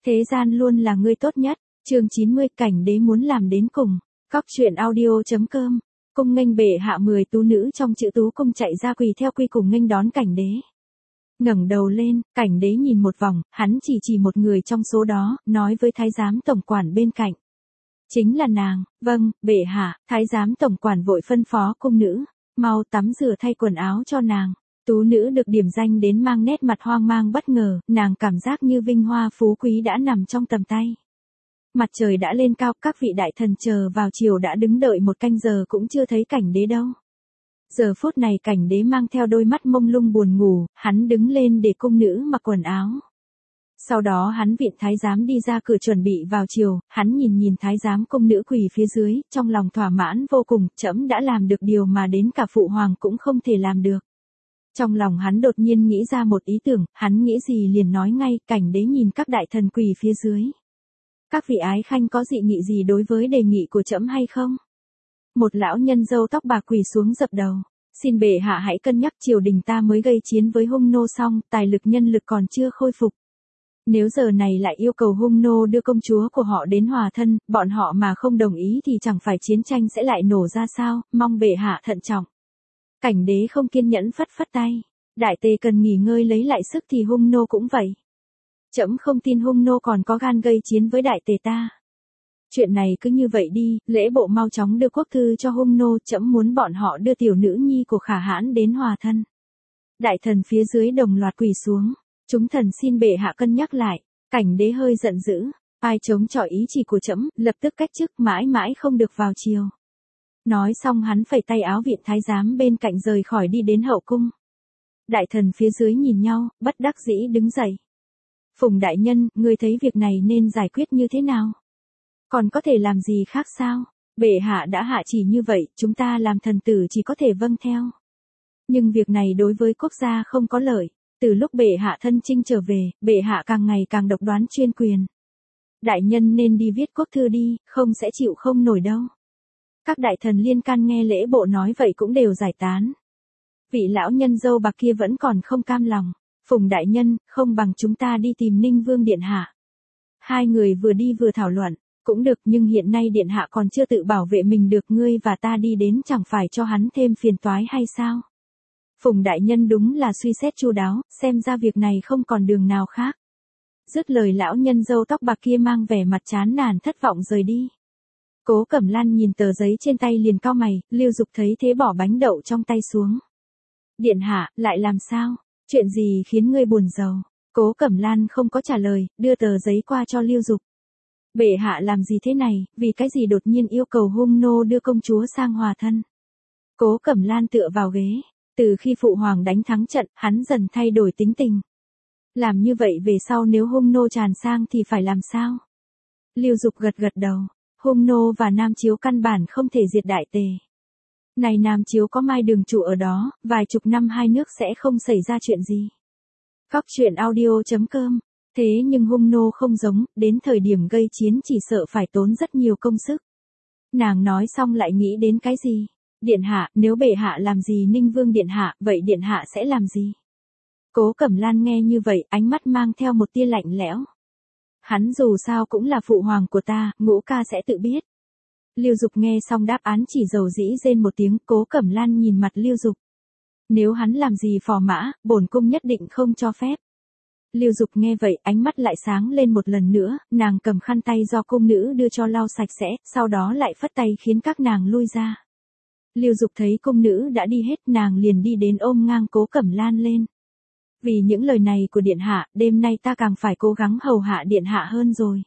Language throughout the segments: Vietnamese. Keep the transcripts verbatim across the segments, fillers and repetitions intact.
Thế gian luôn là người tốt nhất. Chương chín mươi, cảnh đế muốn làm đến cùng. Cóc truyện audio.com. Cung nghênh bệ hạ mười tú nữ trong chữ tú cung chạy ra quỳ theo quy cùng nghênh đón cảnh đế. Ngẩng đầu lên, cảnh đế nhìn một vòng, hắn chỉ chỉ một người trong số đó, nói với thái giám tổng quản bên cạnh. Chính là nàng. Vâng, bệ hạ. Thái giám tổng quản vội phân phó cung nữ, mau tắm rửa thay quần áo cho nàng. Tú nữ được điểm danh đến mang nét mặt hoang mang bất ngờ, nàng cảm giác như vinh hoa phú quý đã nằm trong tầm tay. Mặt trời đã lên cao, các vị đại thần chờ vào chiều đã đứng đợi một canh giờ cũng chưa thấy cảnh đế đâu. Giờ phút này cảnh đế mang theo đôi mắt mông lung buồn ngủ, hắn đứng lên để cung nữ mặc quần áo. Sau đó hắn vịn thái giám đi ra cửa chuẩn bị vào chiều, hắn nhìn nhìn thái giám cung nữ quỳ phía dưới, trong lòng thỏa mãn vô cùng, trẫm đã làm được điều mà đến cả phụ hoàng cũng không thể làm được. Trong lòng hắn đột nhiên nghĩ ra một ý tưởng, hắn nghĩ gì liền nói ngay, cảnh đế nhìn các đại thần quỳ phía dưới. Các vị ái khanh có dị nghị gì đối với đề nghị của trẫm hay không? Một lão nhân râu tóc bạc quỳ xuống dập đầu. Xin bệ hạ hãy cân nhắc, triều đình ta mới gây chiến với hung nô xong, tài lực nhân lực còn chưa khôi phục. Nếu giờ này lại yêu cầu hung nô đưa công chúa của họ đến hòa thân, bọn họ mà không đồng ý thì chẳng phải chiến tranh sẽ lại nổ ra sao, mong bệ hạ thận trọng. Cảnh đế không kiên nhẫn phất phất tay. Đại tề cần nghỉ ngơi lấy lại sức thì hung nô cũng vậy. Trẫm không tin hung nô còn có gan gây chiến với đại tề ta. Chuyện này cứ như vậy đi, lễ bộ mau chóng đưa quốc thư cho hung nô, trẫm muốn bọn họ đưa tiểu nữ nhi của Khả Hãn đến hòa thân. Đại thần phía dưới đồng loạt quỳ xuống. Chúng thần xin bệ hạ cân nhắc lại. Cảnh đế hơi giận dữ. Ai chống chọi ý chỉ của trẫm, lập tức cách chức, mãi mãi không được vào triều. Nói xong hắn phẩy tay áo viện thái giám bên cạnh rời khỏi đi đến hậu cung. Đại thần phía dưới nhìn nhau, bất đắc dĩ đứng dậy. Phùng đại nhân, ngươi thấy việc này nên giải quyết như thế nào? Còn có thể làm gì khác sao? Bệ hạ đã hạ chỉ như vậy, chúng ta làm thần tử chỉ có thể vâng theo. Nhưng việc này đối với quốc gia không có lợi. Từ lúc bệ hạ thân chinh trở về, bệ hạ càng ngày càng độc đoán chuyên quyền. Đại nhân nên đi viết quốc thư đi, không sẽ chịu không nổi đâu. Các đại thần liên can nghe lễ bộ nói vậy cũng đều giải tán. Vị lão nhân dâu bạc kia vẫn còn không cam lòng. Phùng đại nhân, không bằng chúng ta đi tìm Ninh Vương điện hạ. Hai người vừa đi vừa thảo luận, cũng được, nhưng hiện nay điện hạ còn chưa tự bảo vệ mình được, ngươi và ta đi đến chẳng phải cho hắn thêm phiền toái hay sao? Phùng đại nhân đúng là suy xét chu đáo, xem ra việc này không còn đường nào khác. Dứt lời lão nhân dâu tóc bạc kia mang vẻ mặt chán nản thất vọng rời đi. Cố Cẩm Lan nhìn tờ giấy trên tay liền cau mày, Lưu Dục thấy thế bỏ bánh đậu trong tay xuống. Điện hạ, lại làm sao? Chuyện gì khiến ngươi buồn rầu? Cố Cẩm Lan không có trả lời, đưa tờ giấy qua cho Lưu Dục. Bệ hạ làm gì thế này, vì cái gì đột nhiên yêu cầu hung nô đưa công chúa sang hòa thân? Cố Cẩm Lan tựa vào ghế. Từ khi phụ hoàng đánh thắng trận, hắn dần thay đổi tính tình. Làm như vậy về sau nếu hung nô tràn sang thì phải làm sao? Lưu Dục gật gật đầu. Hung nô và Nam Chiếu căn bản không thể diệt đại tề. Này Nam Chiếu có Mai Đường Chủ ở đó, vài chục năm hai nước sẽ không xảy ra chuyện gì. Cóc truyện audio.com. Thế nhưng hung nô không giống, đến thời điểm gây chiến chỉ sợ phải tốn rất nhiều công sức. Nàng nói xong lại nghĩ đến cái gì? Điện hạ, nếu bệ hạ làm gì Ninh Vương điện hạ, vậy điện hạ sẽ làm gì? Cố Cẩm Lan nghe như vậy, ánh mắt mang theo một tia lạnh lẽo. Hắn dù sao cũng là phụ hoàng của ta, Ngũ ca sẽ tự biết. Lưu Dục nghe xong đáp án chỉ dầu dĩ rên một tiếng, Cố Cẩm Lan nhìn mặt Lưu Dục. Nếu hắn làm gì phò mã, bổn cung nhất định không cho phép. Lưu Dục nghe vậy, ánh mắt lại sáng lên một lần nữa, nàng cầm khăn tay do cung nữ đưa cho lau sạch sẽ, sau đó lại phất tay khiến các nàng lui ra. Lưu Dục thấy cung nữ đã đi hết, nàng liền đi đến ôm ngang Cố Cẩm Lan lên. Vì những lời này của điện hạ, đêm nay ta càng phải cố gắng hầu hạ điện hạ hơn rồi.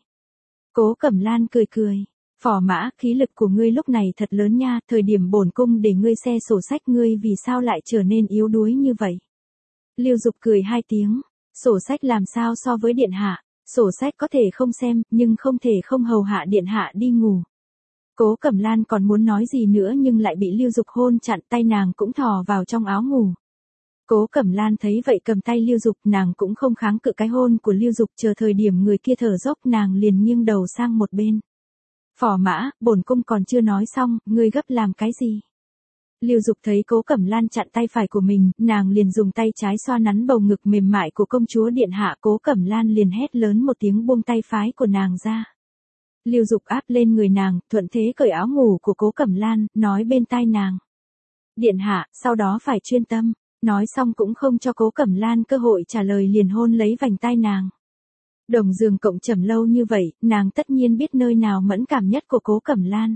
Cố Cẩm Lan cười cười. Phò mã, khí lực của ngươi lúc này thật lớn nha, thời điểm bổn cung để ngươi xe sổ sách ngươi vì sao lại trở nên yếu đuối như vậy? Lưu Dục cười hai tiếng. Sổ sách làm sao so với điện hạ? Sổ sách có thể không xem, nhưng không thể không hầu hạ điện hạ đi ngủ. Cố Cẩm Lan còn muốn nói gì nữa nhưng lại bị Lưu Dục hôn chặn, tay nàng cũng thò vào trong áo ngủ. Cố Cẩm Lan thấy vậy cầm tay Lưu Dục, nàng cũng không kháng cự cái hôn của Lưu Dục, chờ thời điểm người kia thở dốc nàng liền nghiêng đầu sang một bên. Phò mã, bổn cung còn chưa nói xong, ngươi gấp làm cái gì? Lưu Dục thấy Cố Cẩm Lan chặn tay phải của mình, nàng liền dùng tay trái xoa nắn bầu ngực mềm mại của công chúa điện hạ. Cố Cẩm Lan liền hét lớn một tiếng buông tay phái của nàng ra. Lưu Dục áp lên người nàng, thuận thế cởi áo ngủ của Cố Cẩm Lan, nói bên tai nàng. Điện hạ, sau đó phải chuyên tâm. Nói xong cũng không cho Cố Cẩm Lan cơ hội trả lời liền hôn lấy vành tai nàng. Đồng giường cộng trầm lâu như vậy, nàng tất nhiên biết nơi nào mẫn cảm nhất của Cố Cẩm Lan.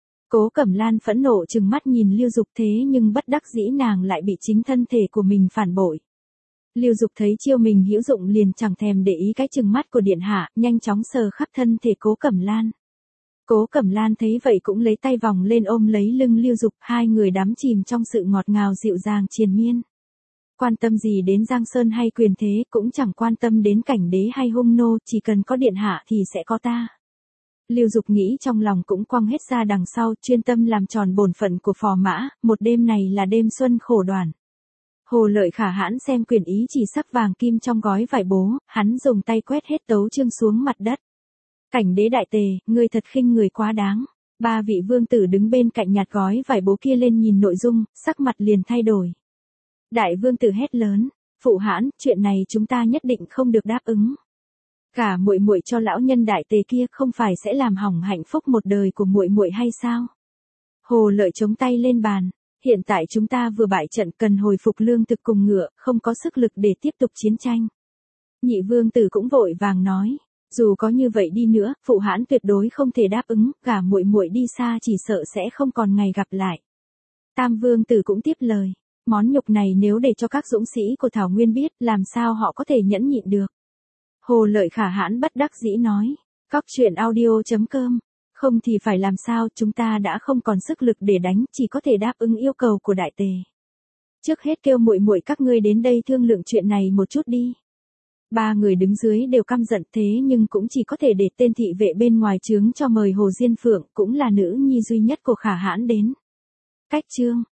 Cố Cẩm Lan phẫn nộ trừng mắt nhìn Lưu Dục thế nhưng bất đắc dĩ nàng lại bị chính thân thể của mình phản bội. Lưu Dục thấy chiêu mình hữu dụng liền chẳng thèm để ý cái trừng mắt của điện hạ, nhanh chóng sờ khắp thân thể Cố Cẩm Lan. Cố Cẩm Lan thấy vậy cũng lấy tay vòng lên ôm lấy lưng Lưu Dục, hai người đắm chìm trong sự ngọt ngào dịu dàng triền miên. Quan tâm gì đến Giang Sơn hay quyền thế, cũng chẳng quan tâm đến cảnh đế hay hung nô, chỉ cần có điện hạ thì sẽ có ta. Lưu Dục nghĩ trong lòng cũng quăng hết ra đằng sau, chuyên tâm làm tròn bổn phận của phò mã, một đêm này là đêm xuân khổ đoản. Hồ Lợi Khả hãn xem quyển ý chỉ sắc vàng kim trong gói vải bố, hắn dùng tay quét hết tấu chương xuống mặt đất. Cảnh đế đại tề, ngươi thật khinh người quá đáng. Ba vị vương tử đứng bên cạnh nhặt gói vải bố kia lên nhìn nội dung, sắc mặt liền thay đổi. Đại vương tử hét lớn, phụ hãn, chuyện này chúng ta nhất định không được đáp ứng. Cả muội muội cho lão nhân đại tề kia không phải sẽ làm hỏng hạnh phúc một đời của muội muội hay sao? Hồ Lợi chống tay lên bàn, hiện tại chúng ta vừa bại trận cần hồi phục lương thực cùng ngựa, không có sức lực để tiếp tục chiến tranh. Nhị vương tử cũng vội vàng nói, dù có như vậy đi nữa, phụ hãn tuyệt đối không thể đáp ứng, cả muội muội đi xa chỉ sợ sẽ không còn ngày gặp lại. Tam vương tử cũng tiếp lời, món nhục này nếu để cho các dũng sĩ của Thảo Nguyên biết, làm sao họ có thể nhẫn nhịn được. Hồ Lợi Khả hãn bất đắc dĩ nói, cóc truyện audio chấm com, không thì phải làm sao, chúng ta đã không còn sức lực để đánh, chỉ có thể đáp ứng yêu cầu của đại tề. Trước hết kêu muội muội các ngươi đến đây thương lượng chuyện này một chút đi. Ba người đứng dưới đều căm giận thế nhưng cũng chỉ có thể để tên thị vệ bên ngoài trướng cho mời Hồ Diên Phượng, cũng là nữ nhi duy nhất của Khả hãn đến. Cách chương